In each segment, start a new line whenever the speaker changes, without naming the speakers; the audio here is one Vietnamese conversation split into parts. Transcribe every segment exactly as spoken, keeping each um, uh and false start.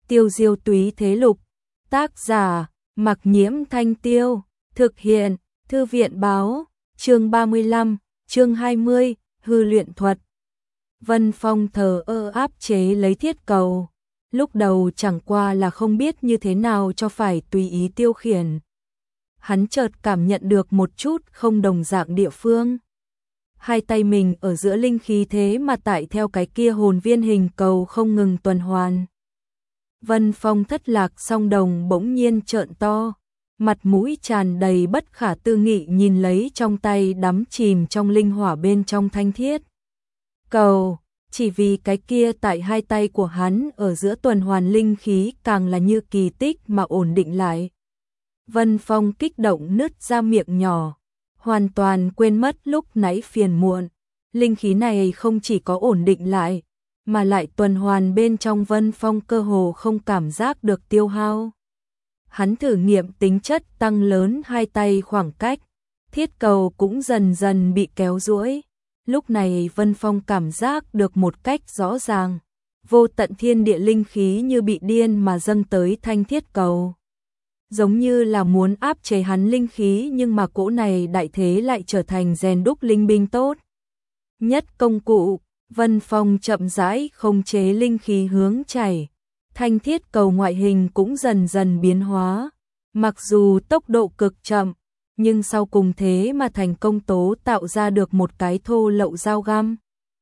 Tiêu diêu túy thế lục. Tác giả, Mặc Nhiễm Thanh Tiêu. Thực hiện, Thư viện báo. Chương ba mươi lăm, chương hai mươi, hư luyện thuật. Vân Phong thờ ơ áp chế lấy thiết cầu. Lúc đầu chẳng qua là không biết như thế nào cho phải tùy ý tiêu khiển. Hắn chợt cảm nhận được một chút không đồng dạng địa phương. Hai tay mình ở giữa linh khí thế mà tại theo cái kia hồn viên hình cầu không ngừng tuần hoàn. Vân Phong thất lạc song đồng bỗng nhiên trợn to, mặt mũi tràn đầy bất khả tư nghị nhìn lấy trong tay đắm chìm trong linh hỏa bên trong thanh thiết cầu, chỉ vì cái kia tại hai tay của hắn ở giữa tuần hoàn linh khí càng là như kỳ tích mà ổn định lại. Vân Phong kích động nứt ra miệng nhỏ, hoàn toàn quên mất lúc nãy phiền muộn, linh khí này không chỉ có ổn định lại, mà lại tuần hoàn bên trong Vân Phong cơ hồ không cảm giác được tiêu hao. Hắn thử nghiệm tính chất tăng lớn hai tay khoảng cách, thiết cầu cũng dần dần bị kéo duỗi. Lúc này Vân Phong cảm giác được một cách rõ ràng, vô tận thiên địa linh khí như bị điên mà dâng tới thanh thiết cầu. Giống như là muốn áp chế hắn linh khí, nhưng mà cỗ này đại thế lại trở thành rèn đúc linh binh tốt nhất công cụ. Vân Phong chậm rãi khống chế linh khí hướng chảy, thanh thiết cầu ngoại hình cũng dần dần biến hóa, mặc dù tốc độ cực chậm, nhưng sau cùng thế mà thành công tố tạo ra được một cái thô lậu dao găm.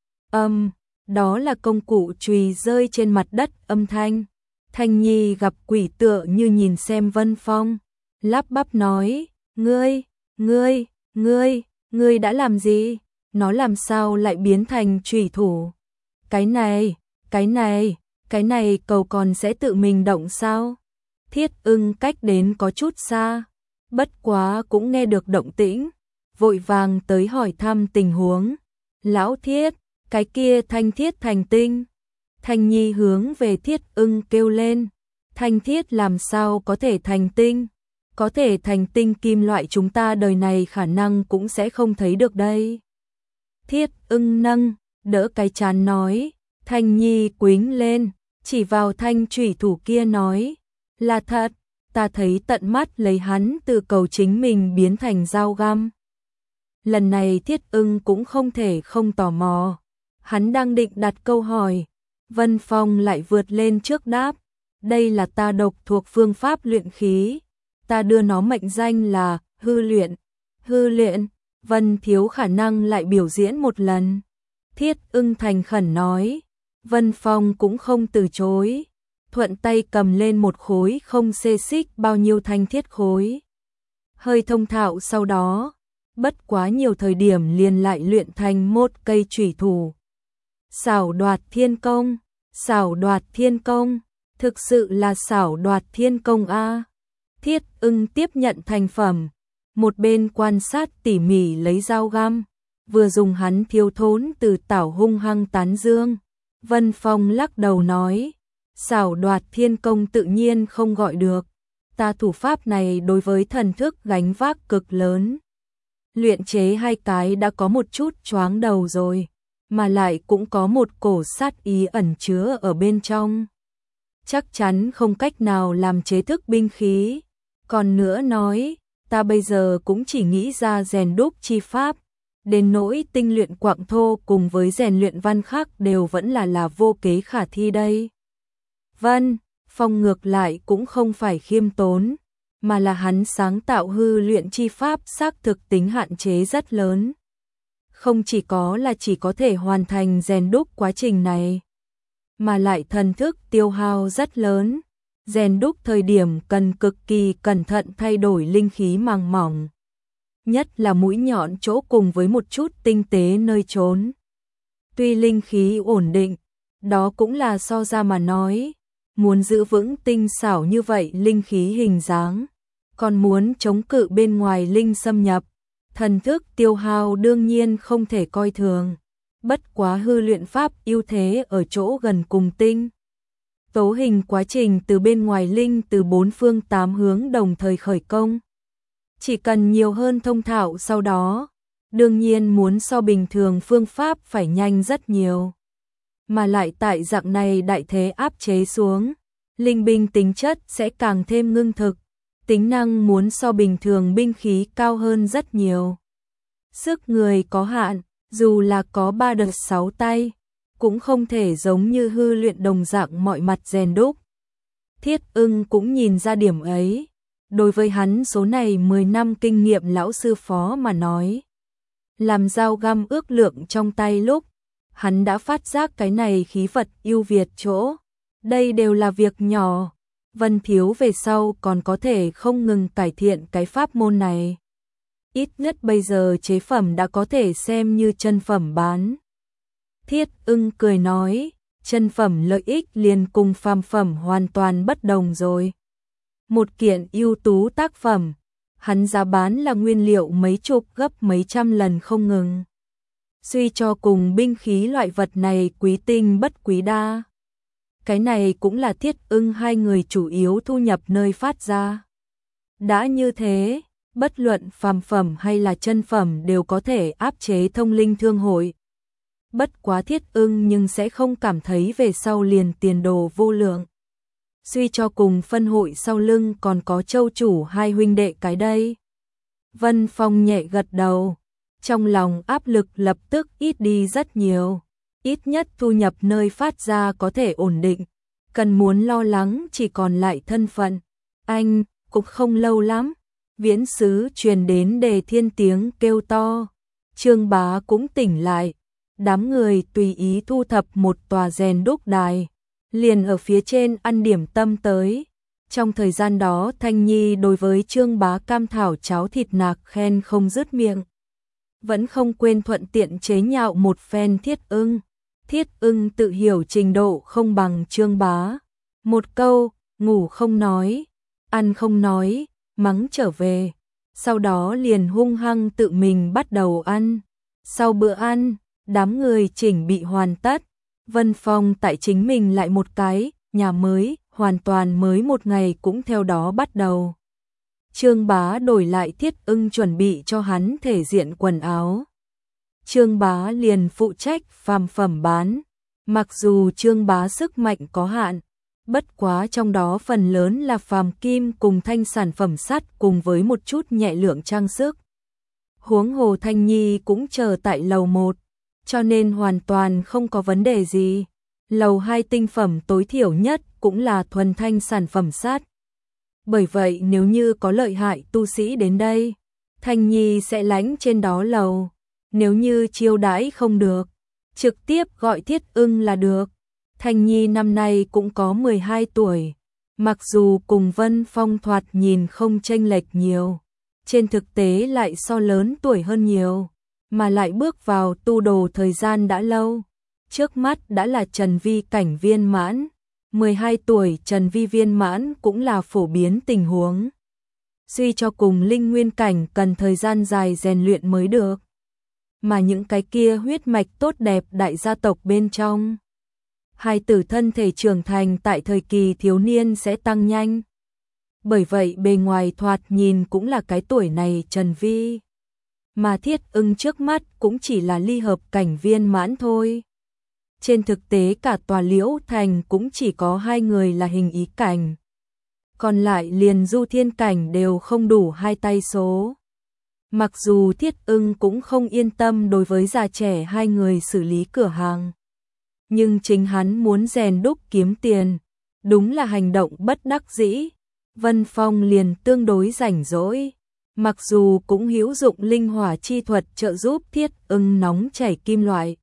Âm, đó là công cụ chùy rơi trên mặt đất âm thanh. Thanh Nhi gặp quỷ tựa như nhìn xem Vân Phong, lắp bắp nói, ngươi, ngươi, ngươi, ngươi đã làm gì? Nó làm sao lại biến thành chủy thủ? Cái này, cái này, cái này cầu còn sẽ tự mình động sao? Thiết Ưng cách đến có chút xa, bất quá cũng nghe được động tĩnh, vội vàng tới hỏi thăm tình huống. Lão Thiết, cái kia thanh thiết thành tinh. Thanh Nhi hướng về Thiết Ưng kêu lên, thanh thiết làm sao có thể thành tinh? Có thể thành tinh kim loại chúng ta đời này khả năng cũng sẽ không thấy được đây. Thiết Ưng nâng, đỡ cái chán nói, Thanh Nhi quính lên, chỉ vào thanh chủy thủ kia nói, là thật, ta thấy tận mắt lấy hắn từ cầu chính mình biến thành dao găm. Lần này Thiết Ưng cũng không thể không tò mò, hắn đang định đặt câu hỏi, Vân Phong lại vượt lên trước đáp, đây là ta độc thuộc phương pháp luyện khí, ta đưa nó mệnh danh là hư luyện. Hư luyện, Vân thiếu khả năng lại biểu diễn một lần. Thiết Ưng thành khẩn nói. Vân Phong cũng không từ chối, thuận tay cầm lên một khối không xê xích bao nhiêu thanh thiết khối. Hơi thông thạo sau đó, bất quá nhiều thời điểm liền lại luyện thành một cây chủy thủ. Xảo đoạt thiên công, xảo đoạt thiên công, thực sự là xảo đoạt thiên công a. Thiết Ưng tiếp nhận thành phẩm, một bên quan sát tỉ mỉ lấy dao găm, vừa dùng hắn thiếu thốn từ tảo hung hăng tán dương. Vân Phong lắc đầu nói, xảo đoạt thiên công tự nhiên không gọi được, ta thủ pháp này đối với thần thức gánh vác cực lớn. Luyện chế hai cái đã có một chút choáng đầu rồi, mà lại cũng có một cổ sát ý ẩn chứa ở bên trong. Chắc chắn không cách nào làm chế thức binh khí. Còn nữa nói, ta bây giờ cũng chỉ nghĩ ra rèn đúc chi pháp, đến nỗi tinh luyện quặng thô cùng với rèn luyện văn khắc đều vẫn là là vô kế khả thi đây. Vân Phong ngược lại cũng không phải khiêm tốn, mà là hắn sáng tạo hư luyện chi pháp xác thực tính hạn chế rất lớn. Không chỉ có là chỉ có thể hoàn thành rèn đúc quá trình này, mà lại thần thức tiêu hao rất lớn. Rèn đúc thời điểm cần cực kỳ cẩn thận thay đổi linh khí màng mỏng, nhất là mũi nhọn chỗ cùng với một chút tinh tế nơi trốn. Tuy linh khí ổn định, đó cũng là so ra mà nói, muốn giữ vững tinh xảo như vậy linh khí hình dáng, còn muốn chống cự bên ngoài linh xâm nhập, thần thức tiêu hao đương nhiên không thể coi thường. Bất quá hư luyện pháp ưu thế ở chỗ gần cùng tinh tố hình quá trình từ bên ngoài linh từ bốn phương tám hướng đồng thời khởi công. Chỉ cần nhiều hơn thông thạo sau đó, đương nhiên muốn so bình thường phương pháp phải nhanh rất nhiều. Mà lại tại dạng này đại thế áp chế xuống, linh binh tính chất sẽ càng thêm ngưng thực, tính năng muốn so bình thường binh khí cao hơn rất nhiều. Sức người có hạn, dù là có ba đợt sáu tay, cũng không thể giống như hư luyện đồng dạng mọi mặt rèn đúc. Thiết Ưng cũng nhìn ra điểm ấy. Đối với hắn số này mười năm kinh nghiệm lão sư phó mà nói. Làm dao găm ước lượng trong tay lúc, hắn đã phát giác cái này khí vật ưu việt chỗ. Đây đều là việc nhỏ, Vân Thiếu về sau còn có thể không ngừng cải thiện cái pháp môn này. Ít nhất bây giờ chế phẩm đã có thể xem như chân phẩm bán. Thiết Ưng cười nói, chân phẩm lợi ích liền cùng phàm phẩm hoàn toàn bất đồng rồi. Một kiện ưu tú tác phẩm, hắn giá bán là nguyên liệu mấy chục gấp mấy trăm lần không ngừng. Suy cho cùng binh khí loại vật này quý tinh bất quý đa. Cái này cũng là Thiết Ưng hai người chủ yếu thu nhập nơi phát ra. Đã như thế, bất luận phàm phẩm hay là chân phẩm đều có thể áp chế thông linh thương hội. Bất quá Thiết Ưng nhưng sẽ không cảm thấy về sau liền tiền đồ vô lượng. Suy cho cùng phân hội sau lưng còn có Châu chủ hai huynh đệ cái đây. Vân Phong nhẹ gật đầu, trong lòng áp lực lập tức ít đi rất nhiều. Ít nhất thu nhập nơi phát ra có thể ổn định, cần muốn lo lắng chỉ còn lại thân phận. Anh, cũng không lâu lắm, viễn sứ truyền đến Đề Thiên tiếng kêu to. Trương Bá cũng tỉnh lại, đám người tùy ý thu thập một tòa rèn đúc đài, liền ở phía trên ăn điểm tâm tới. Trong thời gian đó Thanh Nhi đối với Trương Bá cam thảo cháo thịt nạc khen không dứt miệng. Vẫn không quên thuận tiện chế nhạo một phen Thiết Ưng. Thiết Ưng tự hiểu trình độ không bằng Trương Bá. Một câu, ngủ không nói, ăn không nói, mắng trở về. Sau đó liền hung hăng tự mình bắt đầu ăn. Sau bữa ăn, đám người chỉnh bị hoàn tất. Vân Phong tại chính mình lại một cái, nhà mới, hoàn toàn mới một ngày cũng theo đó bắt đầu. Trương Bá đổi lại Thiết Ưng chuẩn bị cho hắn thể diện quần áo. Trương Bá liền phụ trách phàm phẩm bán. Mặc dù Trương Bá sức mạnh có hạn, bất quá trong đó phần lớn là phàm kim cùng thanh sản phẩm sắt cùng với một chút nhẹ lượng trang sức. Huống hồ Thanh Nhi cũng chờ tại lầu một, cho nên hoàn toàn không có vấn đề gì. Lầu hai tinh phẩm tối thiểu nhất cũng là thuần thanh sản phẩm sắt. Bởi vậy nếu như có lợi hại tu sĩ đến đây, Thanh Nhi sẽ lánh trên đó lầu. Nếu như chiêu đãi không được, trực tiếp gọi Thiết Ưng là được. Thanh Nhi năm nay cũng có mười hai tuổi, mặc dù cùng Vân Phong thoạt nhìn không chênh lệch nhiều, trên thực tế lại so lớn tuổi hơn nhiều, mà lại bước vào tu đồ thời gian đã lâu. Trước mắt đã là Trần Vi cảnh viên mãn, mười hai tuổi Trần Vi viên mãn cũng là phổ biến tình huống. Suy cho cùng linh nguyên cảnh cần thời gian dài rèn luyện mới được. Mà những cái kia huyết mạch tốt đẹp đại gia tộc bên trong, hai tử thân thể trưởng thành tại thời kỳ thiếu niên sẽ tăng nhanh. Bởi vậy bề ngoài thoạt nhìn cũng là cái tuổi này Trần Vi. Mà Thiết Ưng trước mắt cũng chỉ là ly hợp cảnh viên mãn thôi. Trên thực tế cả tòa Liễu Thành cũng chỉ có hai người là hình ý cảnh. Còn lại liền du thiên cảnh đều không đủ hai tay số. Mặc dù Thiết Ưng cũng không yên tâm đối với già trẻ hai người xử lý cửa hàng. Nhưng chính hắn muốn rèn đúc kiếm tiền, đúng là hành động bất đắc dĩ. Vân Phong liền tương đối rảnh rỗi. Mặc dù cũng hữu dụng linh hỏa chi thuật trợ giúp Thiết Ưng nóng chảy kim loại.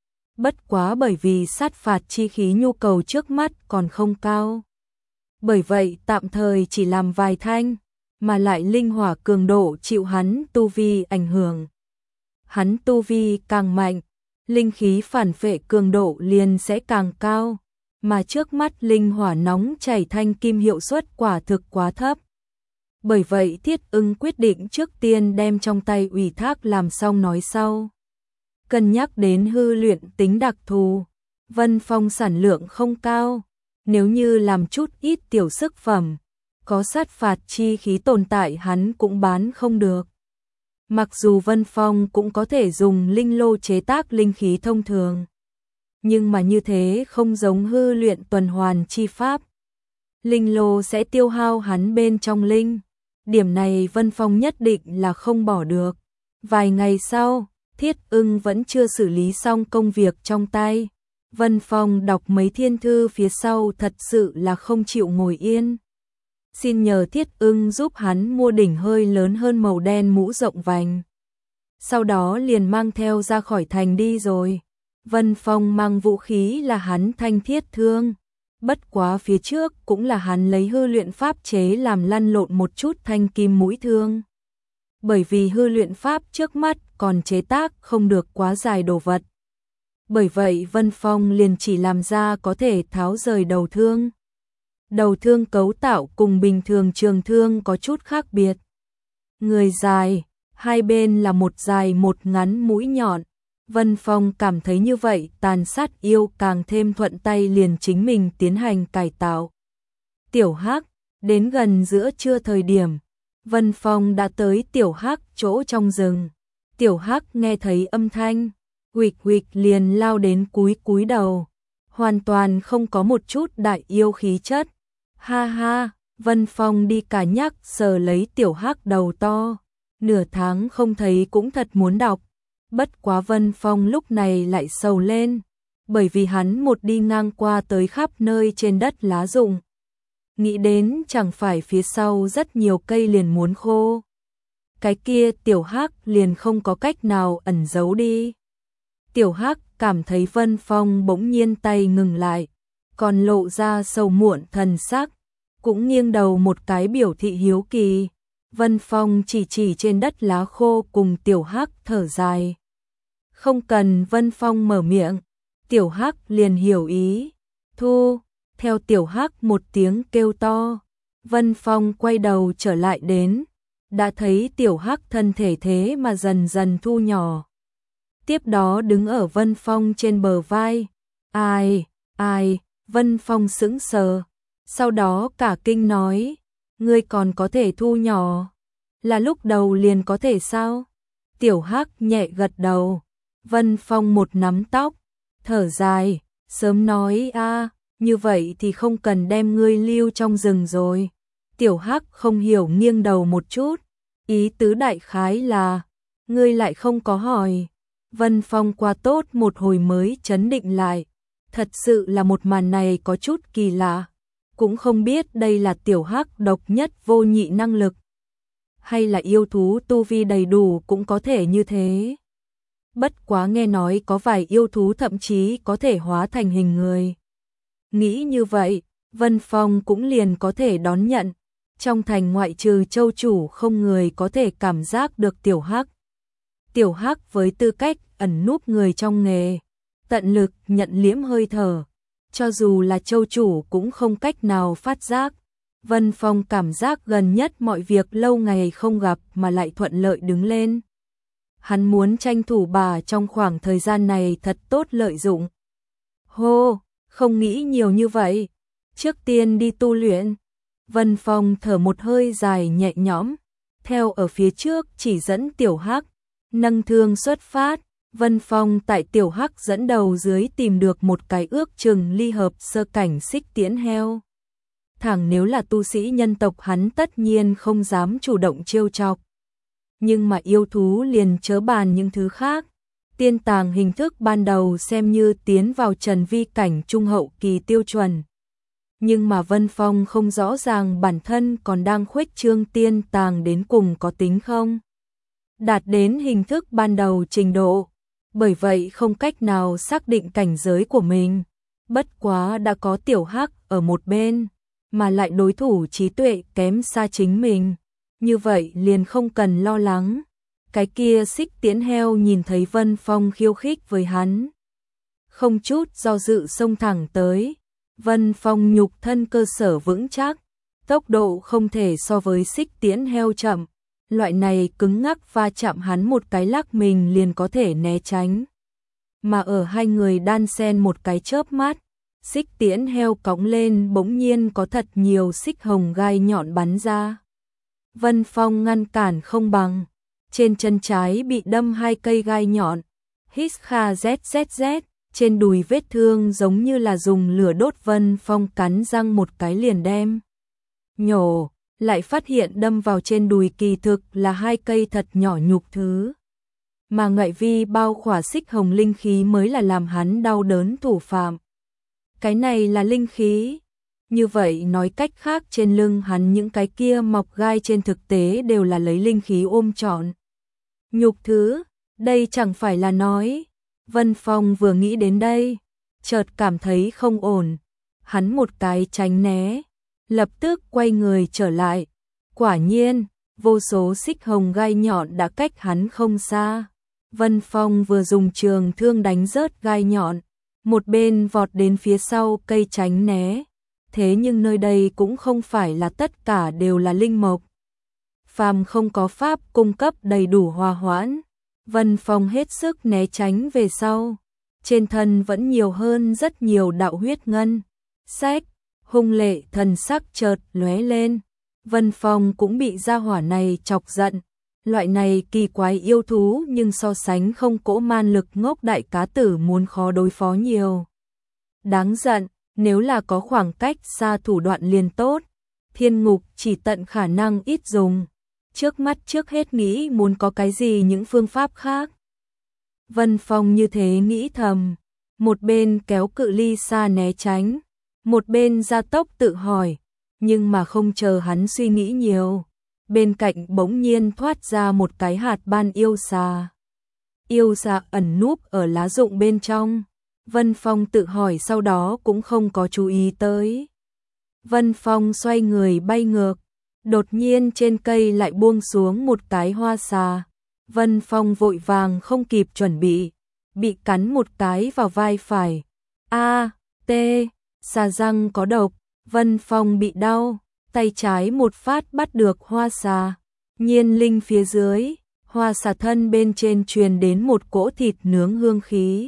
Bất quá bởi vì sát phạt chi khí nhu cầu trước mắt còn không cao. Bởi vậy tạm thời chỉ làm vài thanh, mà lại linh hỏa cường độ chịu hắn tu vi ảnh hưởng. Hắn tu vi càng mạnh, linh khí phản phệ cường độ liền sẽ càng cao, mà trước mắt linh hỏa nóng chảy thanh kim hiệu suất quả thực quá thấp. Bởi vậy Thiết Ưng quyết định trước tiên đem trong tay ủy thác làm xong nói sau. Cân nhắc đến hư luyện tính đặc thù, Vân Phong sản lượng không cao, nếu như làm chút ít tiểu sức phẩm, có sát phạt chi khí tồn tại hắn cũng bán không được. Mặc dù Vân Phong cũng có thể dùng linh lô chế tác linh khí thông thường, nhưng mà như thế không giống hư luyện tuần hoàn chi pháp. linh lô sẽ tiêu hao hắn bên trong linh. Điểm này Vân Phong nhất định là không bỏ được. Vài ngày sau, Thiết Ưng vẫn chưa xử lý xong công việc trong tay. Vân Phong đọc mấy thiên thư phía sau thật sự là không chịu ngồi yên. Xin nhờ Thiết Ưng giúp hắn mua đỉnh hơi lớn hơn màu đen mũ rộng vành. Sau đó liền mang theo ra khỏi thành đi rồi. Vân Phong mang vũ khí là hắn thanh thiết thương. Bất quá phía trước cũng là hắn lấy hư luyện pháp chế làm lăn lộn một chút thanh kim mũi thương. Bởi vì hư luyện pháp trước mắt còn chế tác không được quá dài đồ vật. Bởi vậy Vân Phong liền chỉ làm ra có thể tháo rời đầu thương. Đầu thương cấu tạo cùng bình thường trường thương có chút khác biệt. Người dài, hai bên là một dài một ngắn mũi nhọn. Vân Phong cảm thấy như vậy tàn sát yêu càng thêm thuận tay, liền chính mình tiến hành cải tạo. Tiểu Hắc, đến gần giữa trưa thời điểm, Vân Phong đã tới Tiểu Hắc chỗ trong rừng. Tiểu Hắc nghe thấy âm thanh, huỵch huỵch liền lao đến cúi cúi đầu, hoàn toàn không có một chút đại yêu khí chất. Ha ha, Vân Phong đi cả nhắc sờ lấy Tiểu Hắc đầu to, nửa tháng không thấy cũng thật muốn đọc. Bất quá Vân Phong lúc này lại sầu lên, bởi vì hắn một đi ngang qua tới khắp nơi trên đất lá rụng. Nghĩ đến chẳng phải phía sau rất nhiều cây liền muốn khô. Cái kia Tiểu Hắc liền không có cách nào ẩn giấu đi. Tiểu Hắc cảm thấy Vân Phong bỗng nhiên tay ngừng lại, còn lộ ra sầu muộn thần sắc, cũng nghiêng đầu một cái biểu thị hiếu kỳ. Vân Phong chỉ chỉ trên đất lá khô cùng Tiểu Hắc thở dài. Không cần Vân Phong mở miệng, Tiểu Hắc liền hiểu ý. Thu, theo Tiểu Hắc một tiếng kêu to, Vân Phong quay đầu trở lại đến, đã thấy Tiểu Hắc thân thể thế mà dần dần thu nhỏ. Tiếp đó đứng ở Vân Phong trên bờ vai. Ai, ai, Vân Phong sững sờ, sau đó cả kinh nói, ngươi còn có thể thu nhỏ, là lúc đầu liền có thể sao? Tiểu Hắc nhẹ gật đầu. Vân Phong một nắm tóc, thở dài, sớm nói a, như vậy thì không cần đem ngươi lưu trong rừng rồi. Tiểu Hắc không hiểu nghiêng đầu một chút, ý tứ đại khái là, ngươi lại không có hỏi. Vân Phong qua tốt một hồi mới chấn định lại, thật sự là một màn này có chút kỳ lạ, cũng không biết đây là Tiểu Hắc độc nhất vô nhị năng lực, hay là yêu thú tu vi đầy đủ cũng có thể như thế. Bất quá nghe nói có vài yêu thú thậm chí có thể hóa thành hình người. Nghĩ như vậy, Vân Phong cũng liền có thể đón nhận. Trong thành ngoại trừ châu chủ không người có thể cảm giác được Tiểu Hắc. Tiểu Hắc với tư cách ẩn núp người trong nghề, tận lực nhận liễm hơi thở. Cho dù là châu chủ cũng không cách nào phát giác. Vân Phong cảm giác gần nhất mọi việc lâu ngày không gặp mà lại thuận lợi đứng lên. Hắn muốn tranh thủ bà trong khoảng thời gian này thật tốt lợi dụng. Hô, không nghĩ nhiều như vậy. Trước tiên đi tu luyện. Vân Phong thở một hơi dài nhẹ nhõm. Theo ở phía trước chỉ dẫn Tiểu Hắc. Nâng thương xuất phát. Vân Phong tại Tiểu Hắc dẫn đầu dưới tìm được một cái ước chừng ly hợp sơ cảnh xích tiễn heo. Thẳng nếu là tu sĩ nhân tộc hắn tất nhiên không dám chủ động trêu chọc. Nhưng mà yêu thú liền chớ bàn những thứ khác. Tiên tàng hình thức ban đầu xem như tiến vào trần vi cảnh trung hậu kỳ tiêu chuẩn. Nhưng mà Vân Phong không rõ ràng bản thân còn đang khuếch trương tiên tàng đến cùng có tính không. Đạt đến hình thức ban đầu trình độ. Bởi vậy không cách nào xác định cảnh giới của mình. Bất quá đã có Tiểu Hắc ở một bên, mà lại đối thủ trí tuệ kém xa chính mình. Như vậy liền không cần lo lắng. Cái kia xích tiễn heo nhìn thấy Vân Phong khiêu khích với hắn, không chút do dự xông thẳng tới. Vân Phong nhục thân cơ sở vững chắc, tốc độ không thể so với xích tiễn heo chậm. Loại này cứng ngắc va chạm hắn một cái lắc mình liền có thể né tránh. Mà ở hai người đan xen một cái chớp mắt, xích tiễn heo cõng lên bỗng nhiên có thật nhiều xích hồng gai nhọn bắn ra. Vân Phong ngăn cản không bằng, trên chân trái bị đâm hai cây gai nhọn. Hít kha zzz, trên đùi vết thương giống như là dùng lửa đốt. Vân Phong cắn răng một cái liền đem nhổ, lại phát hiện đâm vào trên đùi kỳ thực là hai cây thật nhỏ nhục thứ. Mà ngậy vi bao khỏa xích hồng linh khí mới là làm hắn đau đớn thủ phạm. Cái này là linh khí. Như vậy nói cách khác trên lưng hắn những cái kia mọc gai trên thực tế đều là lấy linh khí ôm trọn. Nhục thứ, đây chẳng phải là nói. Vân Phong vừa nghĩ đến đây, chợt cảm thấy không ổn. Hắn một cái tránh né, lập tức quay người trở lại. Quả nhiên, vô số xích hồng gai nhọn đã cách hắn không xa. Vân Phong vừa dùng trường thương đánh rớt gai nhọn, một bên vọt đến phía sau cây tránh né. Thế nhưng nơi đây cũng không phải là tất cả đều là linh mộc. Phàm không có pháp cung cấp đầy đủ hòa hoãn. Vân Phong hết sức né tránh về sau. Trên thân vẫn nhiều hơn rất nhiều đạo huyết ngân. Sách, hung lệ thần sắc chợt lóe lên. Vân Phong cũng bị gia hỏa này chọc giận. Loại này kỳ quái yêu thú nhưng so sánh không cỗ man lực ngốc đại cá tử muốn khó đối phó nhiều. Đáng giận, nếu là có khoảng cách xa thủ đoạn liền tốt. Thiên ngục chỉ tận khả năng ít dùng. Trước mắt trước hết nghĩ muốn có cái gì những phương pháp khác. Vân Phong như thế nghĩ thầm. Một bên kéo cự ly xa né tránh. Một bên gia tốc tự hỏi. Nhưng mà không chờ hắn suy nghĩ nhiều. Bên cạnh bỗng nhiên thoát ra một cái hạt ban yêu xà. Yêu xà ẩn núp ở lá rụng bên trong. Vân Phong tự hỏi sau đó cũng không có chú ý tới. Vân Phong xoay người bay ngược. Đột nhiên trên cây lại buông xuống một cái hoa xà. Vân Phong vội vàng không kịp chuẩn bị. Bị cắn một cái vào vai phải. A, T, xà răng có độc. Vân Phong bị đau. Tay trái một phát bắt được hoa xà. Nhiên linh phía dưới. Hoa xà thân bên trên truyền đến một cỗ thịt nướng hương khí.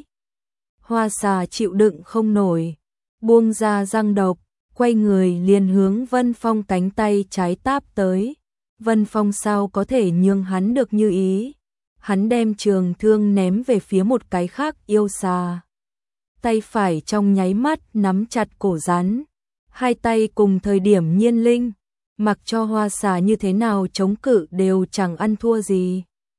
Hoa xà chịu đựng không nổi. Buông ra răng độc. Quay người liền hướng Vân Phong cánh tay trái táp tới. Vân Phong sao có thể nhường hắn được như ý. Hắn đem trường thương ném về phía một cái khác yêu xà. Tay phải trong nháy mắt nắm chặt cổ rắn. Hai tay cùng thời điểm nhiên linh. Mặc cho hoa xà như thế nào chống cự đều chẳng ăn thua gì.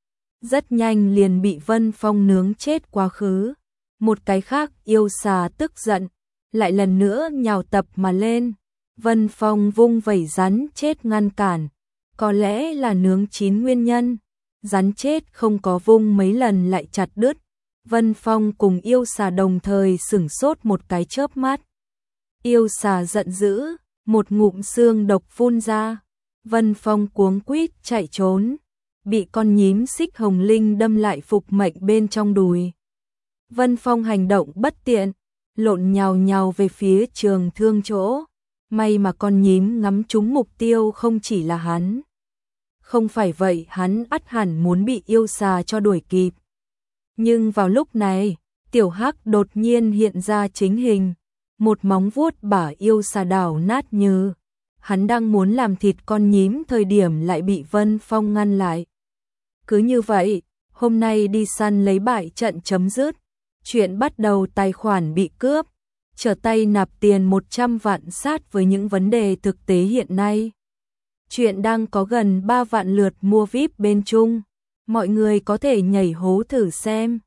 Rất nhanh liền bị Vân Phong nướng chết quá khứ. Một cái khác yêu xà tức giận. Lại lần nữa nhào tập mà lên. Vân Phong vung vẩy rắn chết ngăn cản. Có lẽ là nướng chín nguyên nhân. Rắn chết không có vung mấy lần lại chặt đứt. Vân Phong cùng yêu xà đồng thời sửng sốt một cái chớp mắt. Yêu xà giận dữ, một ngụm xương độc phun ra. Vân Phong cuống quýt chạy trốn. Bị con nhím xích hồng linh đâm lại phục mệnh bên trong đùi. Vân Phong hành động bất tiện. Lộn nhào nhào về phía trường thương chỗ. May mà con nhím ngắm trúng mục tiêu không chỉ là hắn. Không phải vậy hắn ắt hẳn muốn bị yêu xà cho đuổi kịp. Nhưng vào lúc này, tiểu hắc đột nhiên hiện ra chính hình. Một móng vuốt bả yêu xà đảo nát như. Hắn đang muốn làm thịt con nhím thời điểm lại bị Vân Phong ngăn lại. Cứ như vậy, hôm nay đi săn lấy bại trận chấm dứt. Chuyện bắt đầu tài khoản bị cướp, trở tay nạp tiền một trăm vạn sát với những vấn đề thực tế hiện nay. Chuyện đang có gần ba vạn lượt mua vi ai pi bên Trung, mọi người có thể nhảy hố thử xem.